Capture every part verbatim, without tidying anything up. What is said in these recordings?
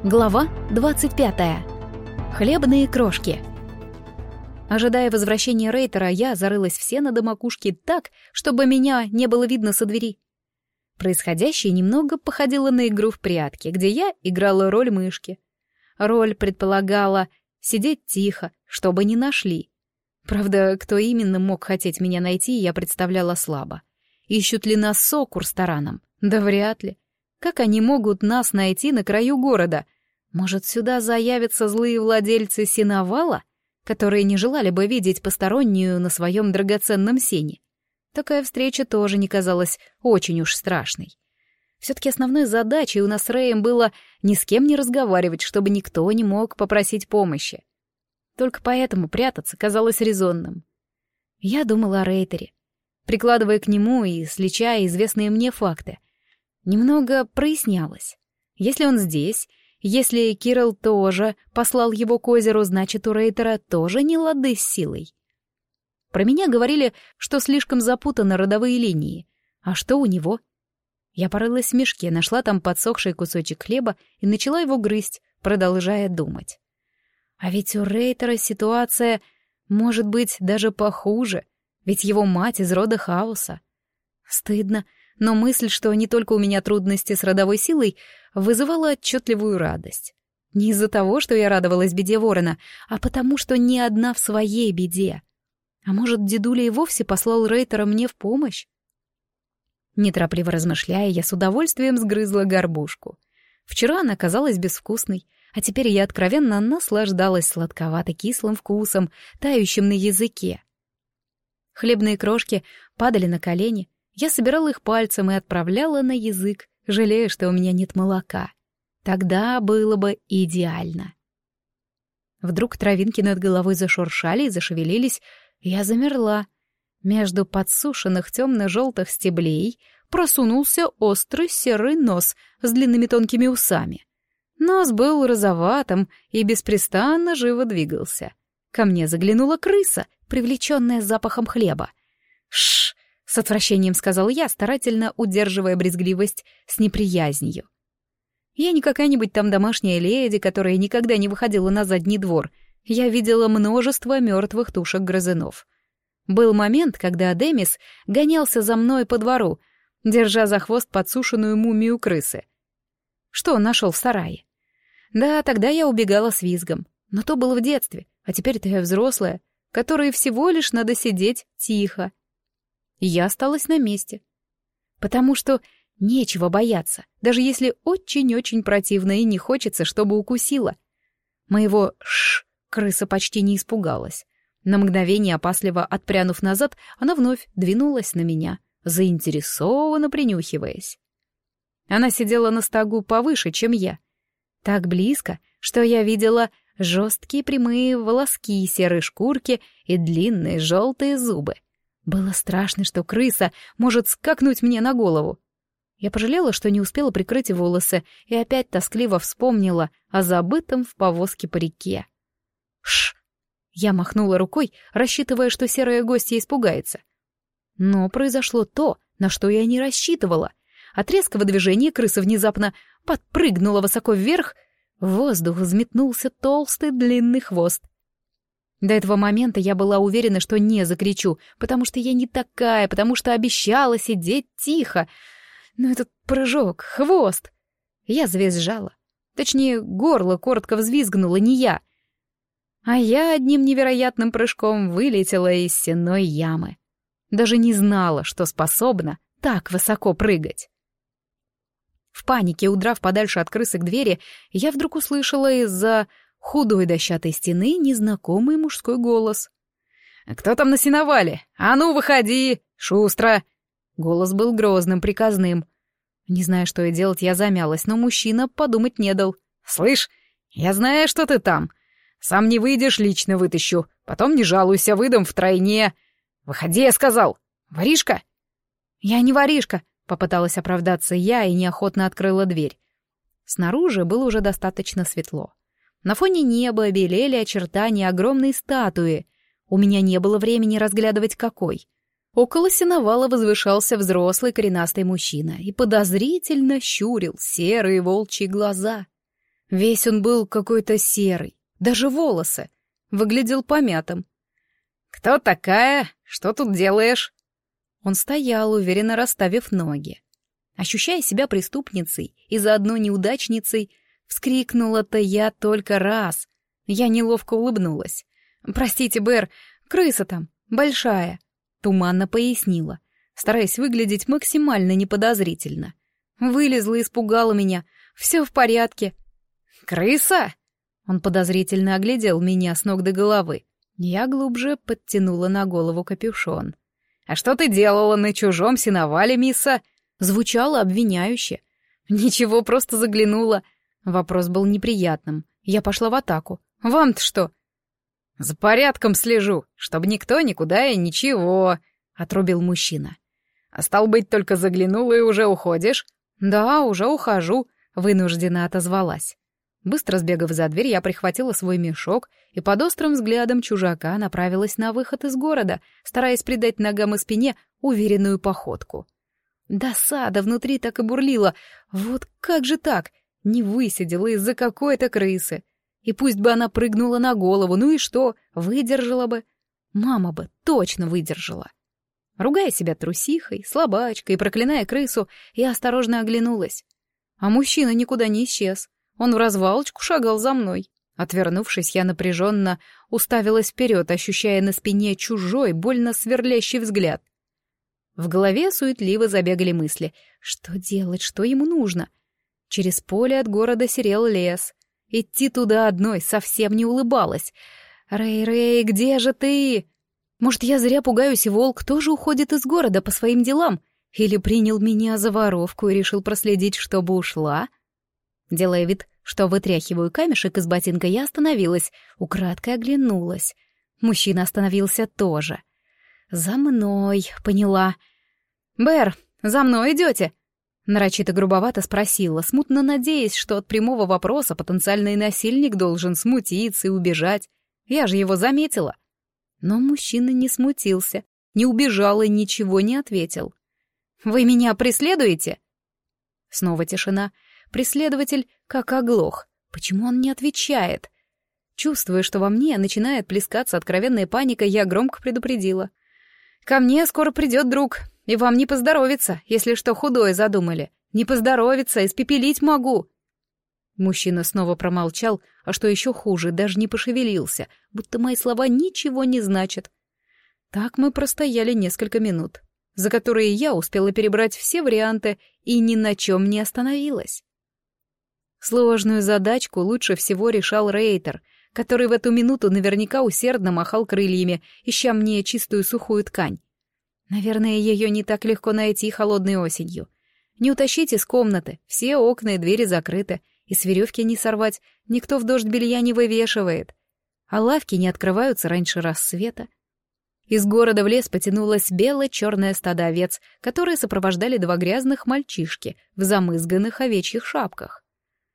Глава двадцать пятая. Хлебные крошки. Ожидая возвращения Рейтера, я зарылась в сено до макушки так, чтобы меня не было видно со двери. Происходящее немного походило на игру в прятки, где я играла роль мышки. Роль предполагала сидеть тихо, чтобы не нашли. Правда, кто именно мог хотеть меня найти, я представляла слабо. Ищут ли нас Сокур с Тараном? Да вряд ли. Как они могут нас найти на краю города? Может, сюда заявятся злые владельцы сеновала, которые не желали бы видеть постороннюю на своем драгоценном сене? Такая встреча тоже не казалась очень уж страшной. Все-таки основной задачей у нас с Рэем было ни с кем не разговаривать, чтобы никто не мог попросить помощи. Только поэтому прятаться казалось резонным. Я думала о Рейтере, прикладывая к нему и сличая известные мне факты. Немного прояснялось. Если он здесь, если Кирилл тоже послал его к озеру, значит, у Рейтера тоже не лады с силой. Про меня говорили, что слишком запутаны родовые линии. А что у него? Я порылась в мешке, нашла там подсохший кусочек хлеба и начала его грызть, продолжая думать. А ведь у Рейтера ситуация может быть даже похуже, ведь его мать из рода хаоса. Стыдно, но мысль, что не только у меня трудности с родовой силой, вызывала отчетливую радость. Не из-за того, что я радовалась беде ворона, а потому, что не одна в своей беде. А может, дедуля и вовсе послал Рейтера мне в помощь? Неторопливо размышляя, я с удовольствием сгрызла горбушку. Вчера она казалась безвкусной, а теперь я откровенно наслаждалась сладковато-кислым вкусом, тающим на языке. Хлебные крошки падали на колени, я собирала их пальцем и отправляла на язык, жалея, что у меня нет молока. Тогда было бы идеально. Вдруг травинки над головой зашуршали и зашевелились, я замерла. Между подсушенных темно-желтых стеблей просунулся острый серый нос с длинными тонкими усами. Нос был розоватым и беспрестанно живо двигался. Ко мне заглянула крыса, привлеченная запахом хлеба. «Шш!» — с отвращением сказал я, старательно удерживая брезгливость с неприязнью. Я не какая-нибудь там домашняя леди, которая никогда не выходила на задний двор. Я видела множество мертвых тушек грызунов. Был момент, когда Демис гонялся за мной по двору, держа за хвост подсушенную мумию крысы. Что он нашел в сарае? Да, тогда я убегала с визгом, но то было в детстве, а теперь-то я взрослая, которой всего лишь надо сидеть тихо. И я осталась на месте. Потому что нечего бояться, даже если очень-очень противно и не хочется, чтобы укусила. Моего «ш» крыса почти не испугалась. На мгновение, опасливо отпрянув назад, она вновь двинулась на меня, заинтересованно принюхиваясь. Она сидела на стогу повыше, чем я. Так близко, что я видела жесткие прямые волоски серой шкурки и длинные желтые зубы. Было страшно, что крыса может скакнуть мне на голову. Я пожалела, что не успела прикрыть волосы, и опять тоскливо вспомнила о забытом в повозке парике. Шш! Я махнула рукой, рассчитывая, что серая гостья испугается. Но произошло то, на что я не рассчитывала. От резкого движения крыса внезапно подпрыгнула высоко вверх, в воздух взметнулся толстый длинный хвост. До этого момента я была уверена, что не закричу, потому что я не такая, потому что обещала сидеть тихо. Но этот прыжок, хвост... Я завизжала. Точнее, горло коротко взвизгнуло, не я. А я одним невероятным прыжком вылетела из сенной ямы. Даже не знала, что способна так высоко прыгать. В панике, удрав подальше от крысы к двери, я вдруг услышала из-за худой дощатой стены незнакомый мужской голос. «Кто там на сеновале? А ну, выходи! Шустро!» Голос был грозным, приказным. Не зная, что и делать, я замялась, но мужчина подумать не дал. «Слышь, я знаю, что ты там. Сам не выйдешь, лично вытащу. Потом не жалуйся, выдам втройне. Выходи, я сказал. Воришка?» «Я не воришка», — попыталась оправдаться я и неохотно открыла дверь. Снаружи было уже достаточно светло. На фоне неба белели очертания огромной статуи. У меня не было времени разглядывать какой. Около сеновала возвышался взрослый коренастый мужчина и подозрительно щурил серые волчьи глаза. Весь он был какой-то серый, даже волосы. Выглядел помятым. «Кто такая? Что тут делаешь?» Он стоял, уверенно расставив ноги. Ощущая себя преступницей и заодно неудачницей, вскрикнула-то я только раз. Я неловко улыбнулась. «Простите, Бэр, крыса там, большая», — туманно пояснила, стараясь выглядеть максимально неподозрительно. Вылезла и испугала меня. «Все в порядке». «Крыса?» Он подозрительно оглядел меня с ног до головы. Я глубже подтянула на голову капюшон. «А что ты делала на чужом сеновале, мисса?» Звучало обвиняюще. «Ничего, просто заглянула». Вопрос был неприятным. Я пошла в атаку. «Вам-то что?» «За порядком слежу, чтобы никто никуда и ничего», — отрубил мужчина. «А стал быть, только заглянула и уже уходишь?» «Да, уже ухожу», — вынужденно отозвалась. Быстро сбегав за дверь, я прихватила свой мешок и под острым взглядом чужака направилась на выход из города, стараясь придать ногам и спине уверенную походку. Досада внутри так и бурлила. Вот как же так? Не высидела из-за какой-то крысы. И пусть бы она прыгнула на голову, ну и что, выдержала бы. Мама бы точно выдержала. Ругая себя трусихой, слабачкой и проклиная крысу, я осторожно оглянулась. А мужчина никуда не исчез. Он в развалочку шагал за мной. Отвернувшись, я напряженно уставилась вперед, ощущая на спине чужой, больно сверлящий взгляд. В голове суетливо забегали мысли. Что делать, что ему нужно? Через поле от города серел лес. Идти туда одной совсем не улыбалась. «Рэй-Рэй, где же ты?» Может, я зря пугаюсь, и волк тоже уходит из города по своим делам? Или принял меня за воровку и решил проследить, чтобы ушла? Делая вид, что вытряхиваю камешек из ботинка, я остановилась, украдкой оглянулась. Мужчина остановился тоже. «За мной», — поняла. «Бэр, за мной идете?» Нарочито грубовато спросила, смутно надеясь, что от прямого вопроса потенциальный насильник должен смутиться и убежать. Я же его заметила. Но мужчина не смутился, не убежал и ничего не ответил. «Вы меня преследуете?» Снова тишина. Преследователь как оглох. Почему он не отвечает? Чувствуя, что во мне начинает плескаться откровенная паника, я громко предупредила. «Ко мне скоро придет друг, и вам не поздоровится, если что худое задумали. Не поздоровится, испепелить могу». Мужчина снова промолчал, а что еще хуже, даже не пошевелился, будто мои слова ничего не значат. Так мы простояли несколько минут, за которые я успела перебрать все варианты и ни на чем не остановилась. Сложную задачку лучше всего решал Рейтер, который в эту минуту наверняка усердно махал крыльями, ища мне чистую сухую ткань. Наверное, ее не так легко найти холодной осенью. Не утащить из комнаты, все окна и двери закрыты, и с веревки не сорвать, никто в дождь белья не вывешивает, а лавки не открываются раньше рассвета. Из города в лес потянулось бело-черное стадо овец, которые сопровождали два грязных мальчишки в замызганных овечьих шапках.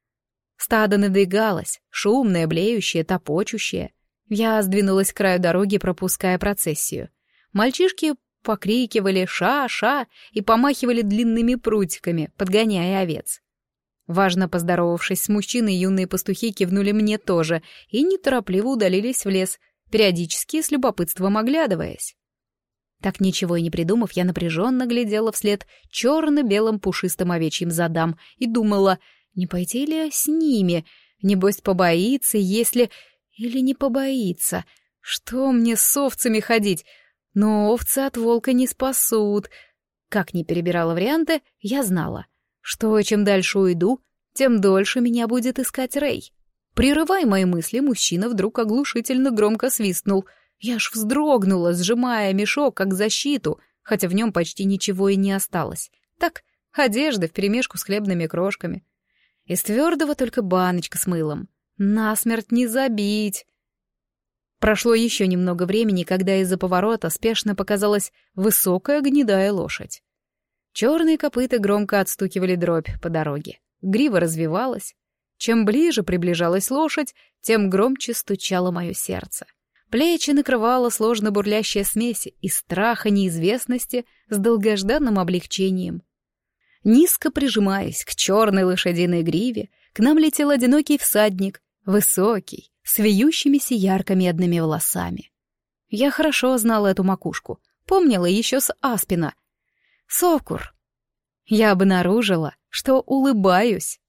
Стадо надвигалось, шумное, блеющее, топочущее. Я сдвинулась к краю дороги, пропуская процессию. Мальчишки покрикивали «ша-ша» и помахивали длинными прутиками, подгоняя овец. Важно поздоровавшись с мужчиной, юные пастухи кивнули мне тоже и неторопливо удалились в лес, периодически с любопытством оглядываясь. Так ничего и не придумав, я напряженно глядела вслед черно-белым пушистым овечьим задам и думала, не пойти ли с ними, небось побоится, если... Или не побоится. Что мне с овцами ходить? Но овцы от волка не спасут. Как ни перебирала варианты, я знала, что чем дальше уйду, тем дольше меня будет искать Рэй. Прерывая мои мысли, мужчина вдруг оглушительно громко свистнул. Я аж вздрогнула, сжимая мешок как защиту, хотя в нем почти ничего и не осталось. Так, одежда вперемешку с хлебными крошками. Из твердого только баночка с мылом. Насмерть не забить. Прошло еще немного времени, когда из-за поворота спешно показалась высокая гнедая лошадь. Черные копыта громко отстукивали дробь по дороге. Грива развивалась. Чем ближе приближалась лошадь, тем громче стучало мое сердце. Плечи накрывала сложно бурлящая смесь из страха неизвестности с долгожданным облегчением. Низко прижимаясь к черной лошадиной гриве, к нам летел одинокий всадник, высокий, с вьющимися ярко-медными волосами. Я хорошо знала эту макушку, помнила еще с Аспина. Сокур. Я обнаружила, что улыбаюсь.